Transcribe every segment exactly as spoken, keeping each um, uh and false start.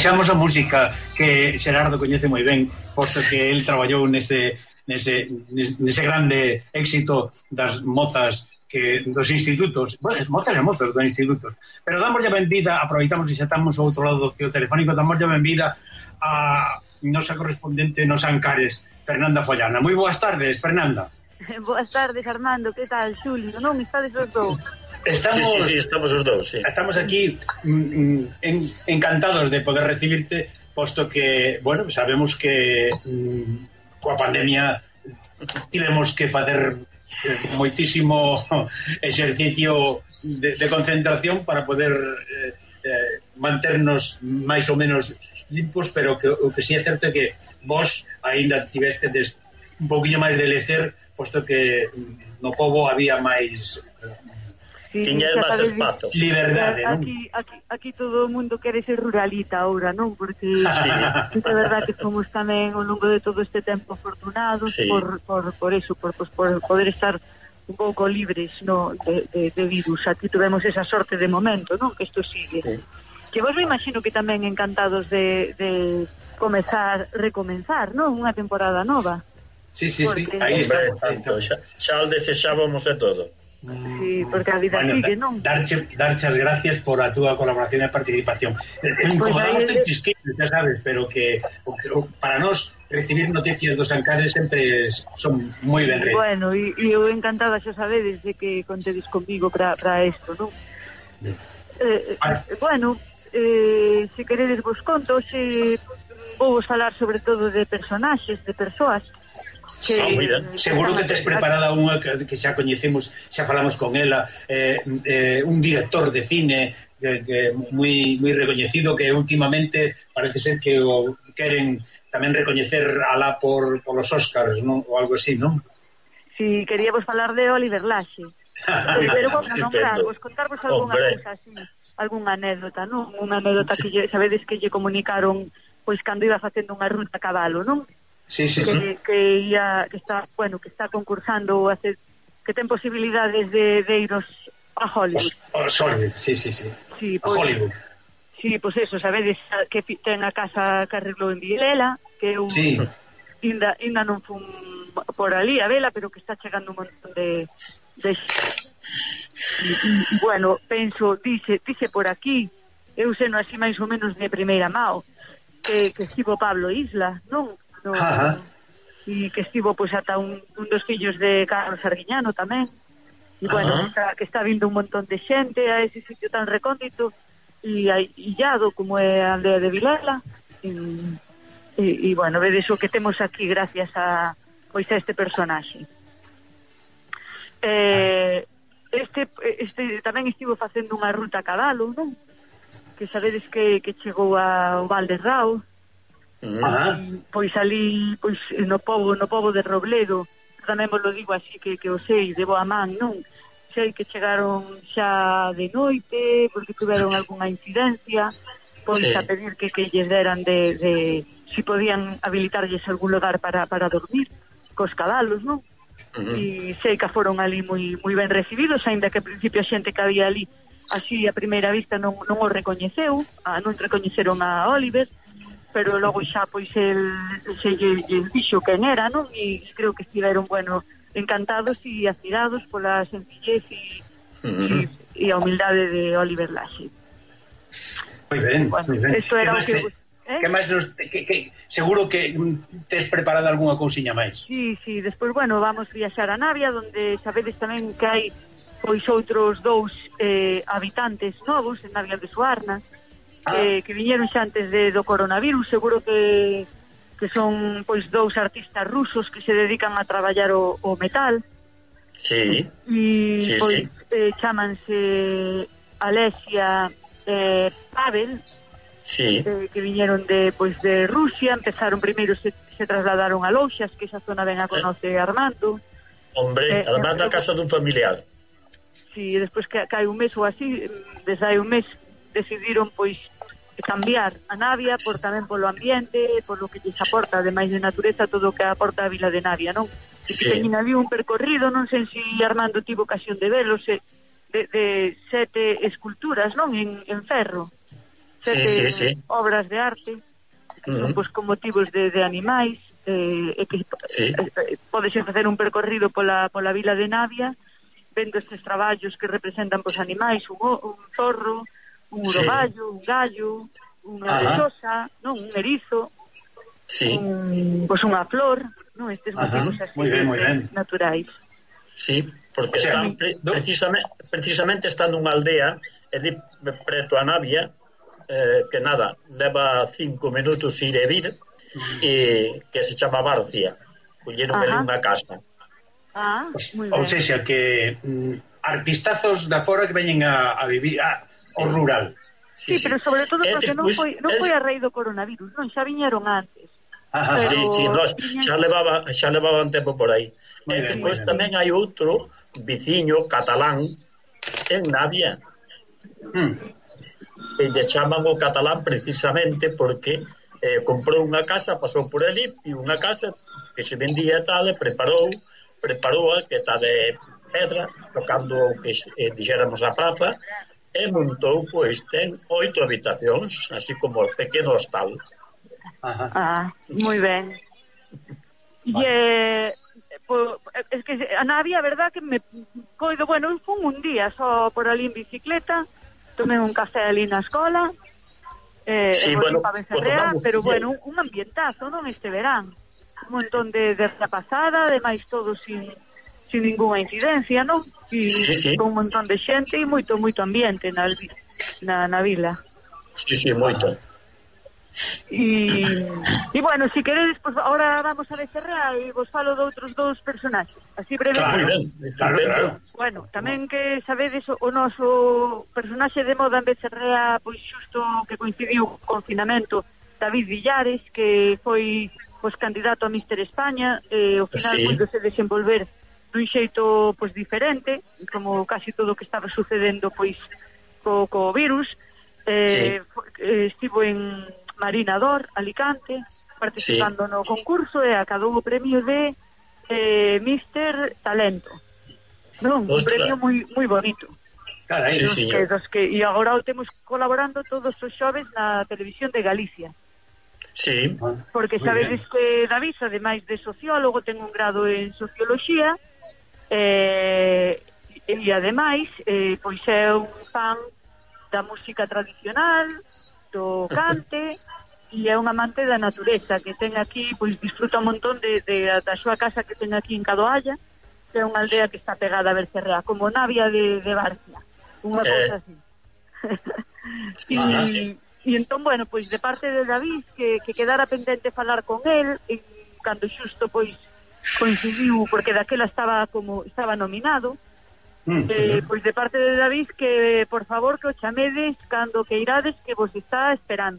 baixamos a música que Xerardo coñece moi ben, posto que el traballou nese, nese, nese grande éxito das mozas que dos institutos, bueno, mozas e mozos dos institutos, pero damos ya benvida, aproveitamos e xa estamos ao outro lado do fio telefónico, damos ya benvida a nosa correspondente nos Ancares, Fernanda Follana. Moi boas tardes, Fernanda. Boas tardes, Armando, que tal, Xulio? Non, estades os dous? Estamos, sí, sí, sí, estamos os dous, sí. Estamos aquí mm, en, encantados de poder recibirte, posto que, bueno, sabemos que mm, coa pandemia tivemos que facer moitísimo exercicio de, de concentración para poder eh, eh, manternos máis ou menos limpos, pero que, o que sí é certo é que vos aínda tivestedes un poquinho máis de lecer, posto que no pobo había máis... Sí, tiña máis espazo. Liberdade, non? Aquí, aquí, aquí todo o mundo quere ser ruralita ahora, non? Porque sí, é verdad que fomos tamén ao longo de todo este tempo afortunados, sí, por, por, por eso, por, pues, por poder estar un pouco libres, no, de, de, de virus. Aquí tuvemos esa sorte de momento, non? Que isto sigue. Sí. Que vos me imagino que tamén encantados de, de comezar, recomenzar, non? Unha temporada nova. Sí, sí, porque... sí, aí está. Xa, xa o desexábamos de todo. Sí, porque a vida bueno, sigue, non? Darche, darche as gracias por a túa colaboración e participación. Incomodamos pues chisquitos, xa sabes, pero que, que para nós recibir noticias dos Ancares sempre son moi ben redes. Bueno, e eu encantada, xa sabedes, de que contedes comigo para isto, non? Eh, eh, bueno, eh, se queredes vos conto, se vou vos falar sobre todo de personaxes, de persoas. Que, sí, mira, seguro que tes preparada unha que, que xa coñecemos, xa falamos con ela, eh, eh, un director de cine que, que moi moi recoñecido, que últimamente parece ser que o queren tamén recoñecer alá por, por los Óscars, non? Ou algo así, non? Si, sí, queríamos falar de Oliver Laxe. Pero vos a nombrar, vos contarvos algunha cousa así, algunha anécdota, non? Unha anécdota que lle, sabedes que lle comunicaron pois cando iba facendo unha ruta a cabalo, non? Sí, sí, que, sí. que ia, que está, bueno, que está concursando hace, que ten posibilidades de, de iros a Hollywood. O, o Hollywood, sí, sí, sí. Sí, a pues, Hollywood. Sí, pois pues eso, sabedes que ten a casa que arreglou en Vilela, que eu sí. inda, inda non fun por ali a vela, pero que está chegando un montón de, de... bueno, penso, dice, dice por aquí, eu seno así máis ou menos de primeira mao, que, que estivo Pablo Isla, non? No, e que estivo pois pues, ata un, un dos fillos de Carlos Arguiñano tamén, e bueno, que está, que está vindo un montón de xente a ese sitio tan recóndito e illado como é a aldea de Vilela, e, e, e bueno, vedes o que temos aquí gracias a pois a este personaxe. Eh, este, este tamén estivo facendo unha ruta a cabalo, non? Que sabedes que, que chegou ao Val de Rao. Ah. Pois ali, pois no pobo, no pobo de Robledo, tamén vos lo digo así que, que o sei de boa man, non? Sei que chegaron xa de noite porque tuveron algunha incidencia, pois sí, a pedir que, que lles deran de, de si podían habilitarlles algún lugar para, para dormir cos cabalos, non? Uh-huh. E sei que foron ali moi, moi ben recibidos, aínda que ao principio a xente que había ali así a primeira vista non, non o recoñeceu, a, non recoñeceron a Oliver, pero logo xa pois el se lle, lle dixo quen era, non? E creo que estiveron, bueno, encantados e admirados pola sencillez e, uh-huh, e, e a humildade de Oliver Laxe. Moi ben, bueno, moi ben. Isto era o que... Te, eh? que máis nos, que, que, seguro que tes preparada algunha cousiña máis. Sí, sí, despois, bueno, vamos viaxar a Navia, donde sabedes tamén que hai pois outros dous eh, habitantes novos en Navia de Suarna, Que, que viñeron xa antes de, do coronavirus, seguro que, que son pois dous artistas rusos que se dedican a traballar o, o metal. Sí. E sí, pois sí. Eh, chamanse Alesia eh, Pavel, sí, eh, que viñeron de pois de Rusia, empezaron primeiro se, se trasladaron a Louxas, que esa zona ben a conoce eh. Armando. Hombre, eh, Armando eh, a casa dun familiar. Sí, despois que cae un mes ou así, desde hai un mes decidiron pois cambiar a Navia por tamén polo ambiente, por lo que lles aporta, ademais de natureza, todo o que aporta a vila de Navia, non? E sí, que teñen ali un percorrido, non sei se Armando tivo ocasión de velos, de, de sete esculturas, non? En, en ferro. sete sí, sí, sí. obras de arte, que Uh-huh. son pois, con motivos de, de animais, eh, e que Sí. eh, podese facer un percorrido pola, pola vila de Navia, vendo estes traballos que representan pois, animais, un, un zorro, un urogallo, un gallo, unha lechosa, non, un erizo, Sí. un, pois unha flor, non, estes motivos Ajá. así Muy bien, muy bien. naturais. Sí, porque O sea, están pre no. precisamente, precisamente está nunha aldea é di, preto a Navia, eh, que nada, leva cinco minutos ir e vir, e que se chama Barcia. Colleron ali unha casa. Ah, moi Ou ben. seja, que mm, artistazos da fora que veñen a, a vivir a, ao rural. Sí, sí, pero sobre todo e porque non despois, foi non es... foi a raíz do coronavirus, non, xa viñeron antes. Ajá, Sí, sí, nos, viñan... xa levaba xa levaban tempo por aí. Muy E bien, despois bien. tamén hai outro viciño catalán en Navia. Mm. E lle chaman o catalán precisamente porque eh, comprou unha casa, pasou por ali e unha casa que se vendía tal e preparou preparou que está de pedra tocando o que eh, dixéramos a praza e montou, pois ten oito habitacións así como o pequeno hostal. Ajá. Ah, moi ben. E eh, po, es que a Navia, a verdad que me coido, bueno, fun un día só por ali en bicicleta, tomei un café ali na escola, eh, sí, e bueno, para Becerrea, tomamos, pero bueno, un, un ambientazo, non, este verán. Un montón de, de pasada, ademais todo sin, sin ninguna incidencia, non? E sí, sí. con un montón de xente e moito, moito ambiente na, na, na vila. Sí, sí, moito. E, e bueno, si queredes, pues, ahora vamos a Becerrea e vos falo de outros dous personaxes, así brevemente. Claro, claro, claro. Bueno, tamén que sabedes o noso personaxe de moda en Becerrea, pois xusto que coincidiu co confinamento, David Villares, que foi pois candidato a míster España, e ao final Sí. puido se desenvolver dun xeito pois diferente, como casi todo o que estaba sucedendo pois co, co virus. Eh, sí. eh, estivo en Marinador, Alicante, participando sí. no concurso e acadou o premio de eh, míster Talento. Non, un premio moi moi bonito. Carai, sí, dos sí, que, dos que, e agora o temos colaborando todos os xoves na televisión de Galicia. Sí. Porque sabedes que David, ademais de sociólogo, ten un grado en socioloxía, eh, e ademais eh, pois é un fan da música tradicional, do cante, e é un amante da natureza, que ten aquí, pois disfruta un montón de, de, da súa casa que ten aquí en Cadoalla, que é unha aldea que está pegada a Becerrea, como Navia de, de Barcia, unha eh. cousa así. e, e entón, bueno, pois de parte de David, que, que quedara pendente falar con el, e cando xusto, pois, coincidiu, porque daquela estaba como estaba nominado, Eh, pois de parte de David que por favor que o chamedes cando que irades que vos está esperando.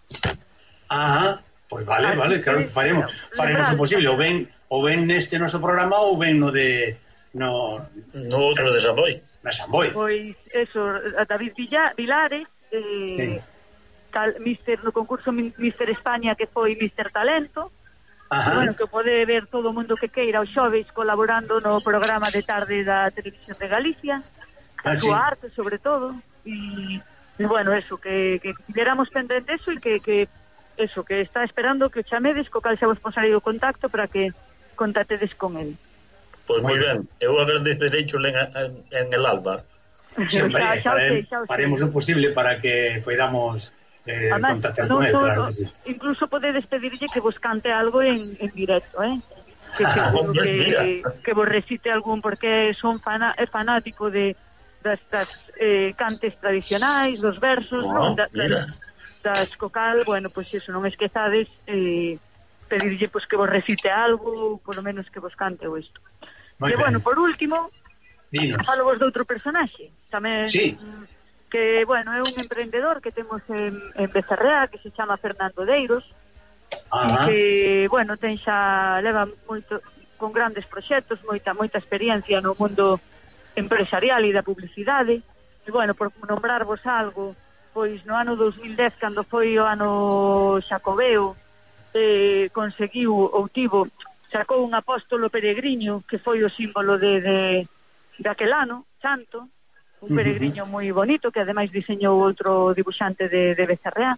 Ah, pois pues vale, Así vale, claro que faremos faremos o posible, ou ben ou ben neste noso programa ou ben no de no no outro de Samboy. Na Samboy. Pois eso, a David Villa, Vilares, eh, sí. tal míster no concurso míster España que foi míster Talento. Ajá. Bueno, que pode ver todo o mundo que queira os xoves colaborando no programa de tarde da Televisión de Galicia, a ah, súa sí. arte sobre todo, e, e bueno, eso, que, que tiráramos pendente eso e que, que eso, que está esperando que o chamedes, co cal xa vos posarei o contacto para que contactedes con el. Pois pues moi ben, eu agradecerei en, en, en el alba. Sí, hombre, xa, xa, farem, xa, xa, faremos o posible para que podamos Eh, Además, contactar no, con él, no, claro no, que sí. Incluso podedes pedirlle que vos cante algo en, en directo, eh? Que, que, que, que vos recite algún, porque son fana, é fanático de das, das eh, cantes tradicionais, dos versos, oh, non? Da, das, das cocal, bueno, pois pues eso, non esquezades eh, pedirlle pues, que vos recite algo, por lo menos que vos cante o isto. E bueno, por último, falo vos de outro personaxe, tamén... Sí. que, bueno, é un emprendedor que temos en, en Becerrea, que se chama Fernando Deiros, e que, bueno, ten xa, leva moito, con grandes proxectos, moita moita experiencia no mundo empresarial e da publicidade, e, bueno, por nombrarvos algo, pois no ano dos mil dez, cando foi o ano Xacobeo, eh, conseguiu, ou tivo, sacou un apóstolo peregriño, que foi o símbolo de, de, de aquel ano, santo, un peregriño moi bonito que ademais diseñou outro dibuixante de, de Becerrea.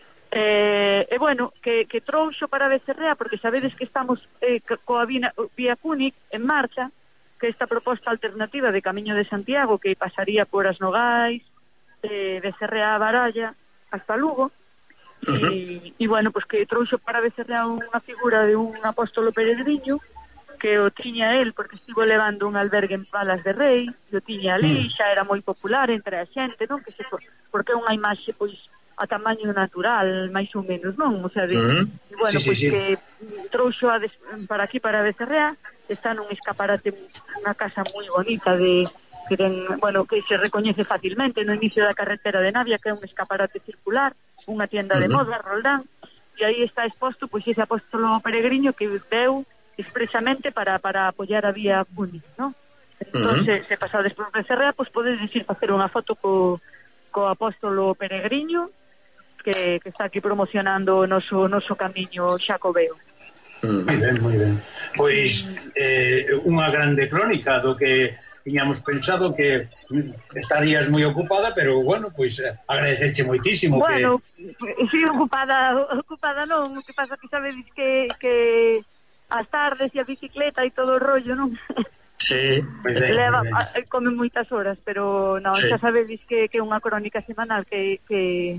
Eh, e bueno, que, que trouxo para Becerrea, porque sabedes que estamos eh, coa Vía, Vía Púnic en marcha, que esta proposta alternativa de Camiño de Santiago que pasaría por As Nogais, eh, Becerrea a Baralla hasta Lugo. Uh-huh. e, e bueno, pues que trouxo para Becerrea unha figura de un apóstolo peregriño que o tiña el porque estivo levando un albergue en Palas de Rei, e o tiña ali, xa era moi popular entre a xente, non? Que se, porque é unha imaxe pois a tamaño natural, máis ou menos, non? O sea, de, uh-huh. e bueno, sí, pois sí, que sí. trouxo a des, para aquí para Becerrea, está nun escaparate, unha casa moi bonita de que ten, bueno, que se recoñece facilmente no inicio da carretera de Navia, que é un escaparate circular, unha tienda uh-huh. de moda, Roldán, e aí está exposto pois ese apóstolo peregriño que deu expresamente para para apoiar a Vía Púnic, ¿no? Entón, uh-huh. se, se pasades por Becerrea, pois podedes ir facer unha foto co, co apóstolo peregriño que, que está aquí promocionando o noso, noso camiño xacobeo. Moi ben, moi ben. Pois eh, unha grande crónica do que tiñamos pensado, que estarías moi ocupada, pero bueno, pois agradecerche moitísimo. Bueno, que... si ocupada, ocupada non, o que pasa que sabedes que, que as tardes e a bicicleta e todo o rollo, non? Sí, pues ben, leva, ben. Come moitas horas, pero non, sí. Xa sabedes que é que unha crónica semanal que, que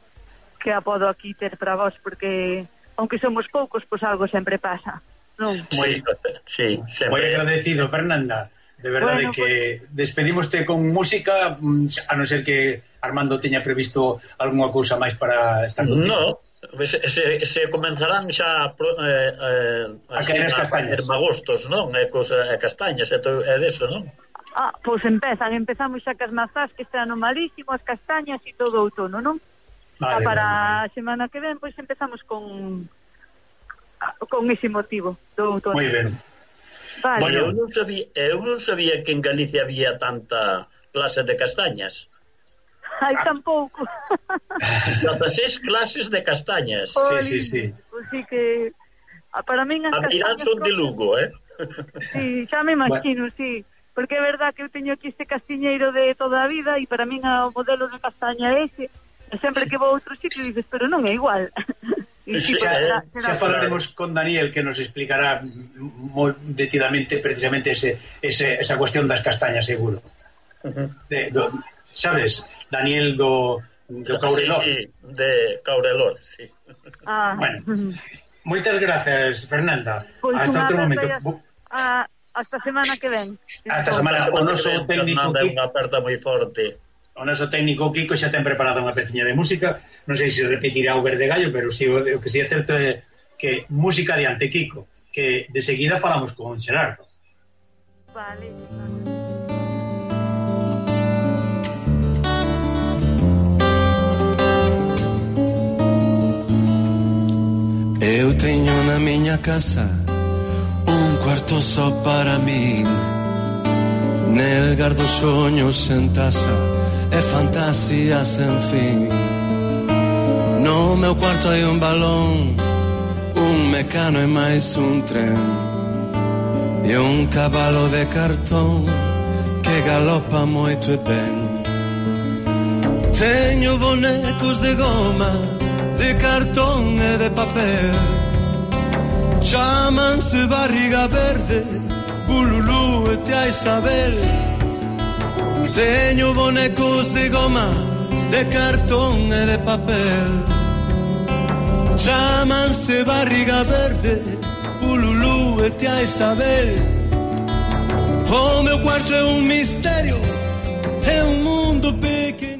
que a podo aquí ter para vos, porque aunque somos poucos, pois algo sempre pasa, non? Moi, sí, sempre. Moi agradecido, Fernanda. De verdade, bueno, que pues... despedimoste con música, a non ser que Armando teña previsto algunha cousa máis para estar contigo. No, se, se, se comenzarán xa eh, eh, a caer as castañas. Magostos, non? E cosa, e castañas, é, to, é deso, non? Ah, pois pues empezan, empezamos xa cas mazás, que este ano malísimo, as castañas e todo o outono, non? Vale, ah, para vale. A semana que ven, pois pues empezamos con con ese motivo do outono. Moi ben. Vale. Bueno, eu non sabía, eu non sabía que en Galicia había tanta clase de castañas. Ai, tampouco. Seis clases de castañas. Sí, sí, sí. Pois sí que para min as castañas son de Lugo, eh? Sí, xa me imagino, bueno. Sí. Porque é verdad que eu teño aquí este castiñeiro de toda a vida e para min o modelo de castaña é ese. E sempre que vou a outro sitio dices, pero non é igual. E sí, xa, será, será xa falaremos claro. Con Daniel, que nos explicará moi detidamente precisamente ese, ese, esa cuestión das castañas, seguro. Uh-huh. De, do, sabes, Daniel do, do Caurelor. Sí, sí, de Caurelor, sí. Ah. Bueno, moitas gracias, Fernanda. Pues hasta outro momento. A, hasta semana que ven. Hasta semana. O noso técnico Fernanda é unha aperta moi forte. O noso técnico Kiko xa ten preparada unha peciña de música. Non sei se repetirá o Verde Gallo, pero si, o, o que si é certo é que música adiante, Kiko, que de seguida falamos con Xerardo. Vale. Eu teño na miña casa un cuarto só para min, nel gardo soños sen tasa e fantasías sen fin. No meu cuarto hai un balón, un mecano e máis un tren, e un cabalo de cartón que galopa moito e ben. Teño bonecos de goma, de cartón e de papel, chámanse barriga verde, bululú e te hai saber. Teño bonecos de goma, de cartón e de papel, chámanse barriga verde, bululú e te hai saber. O meu cuarto é un misterio, é un mundo pequeno.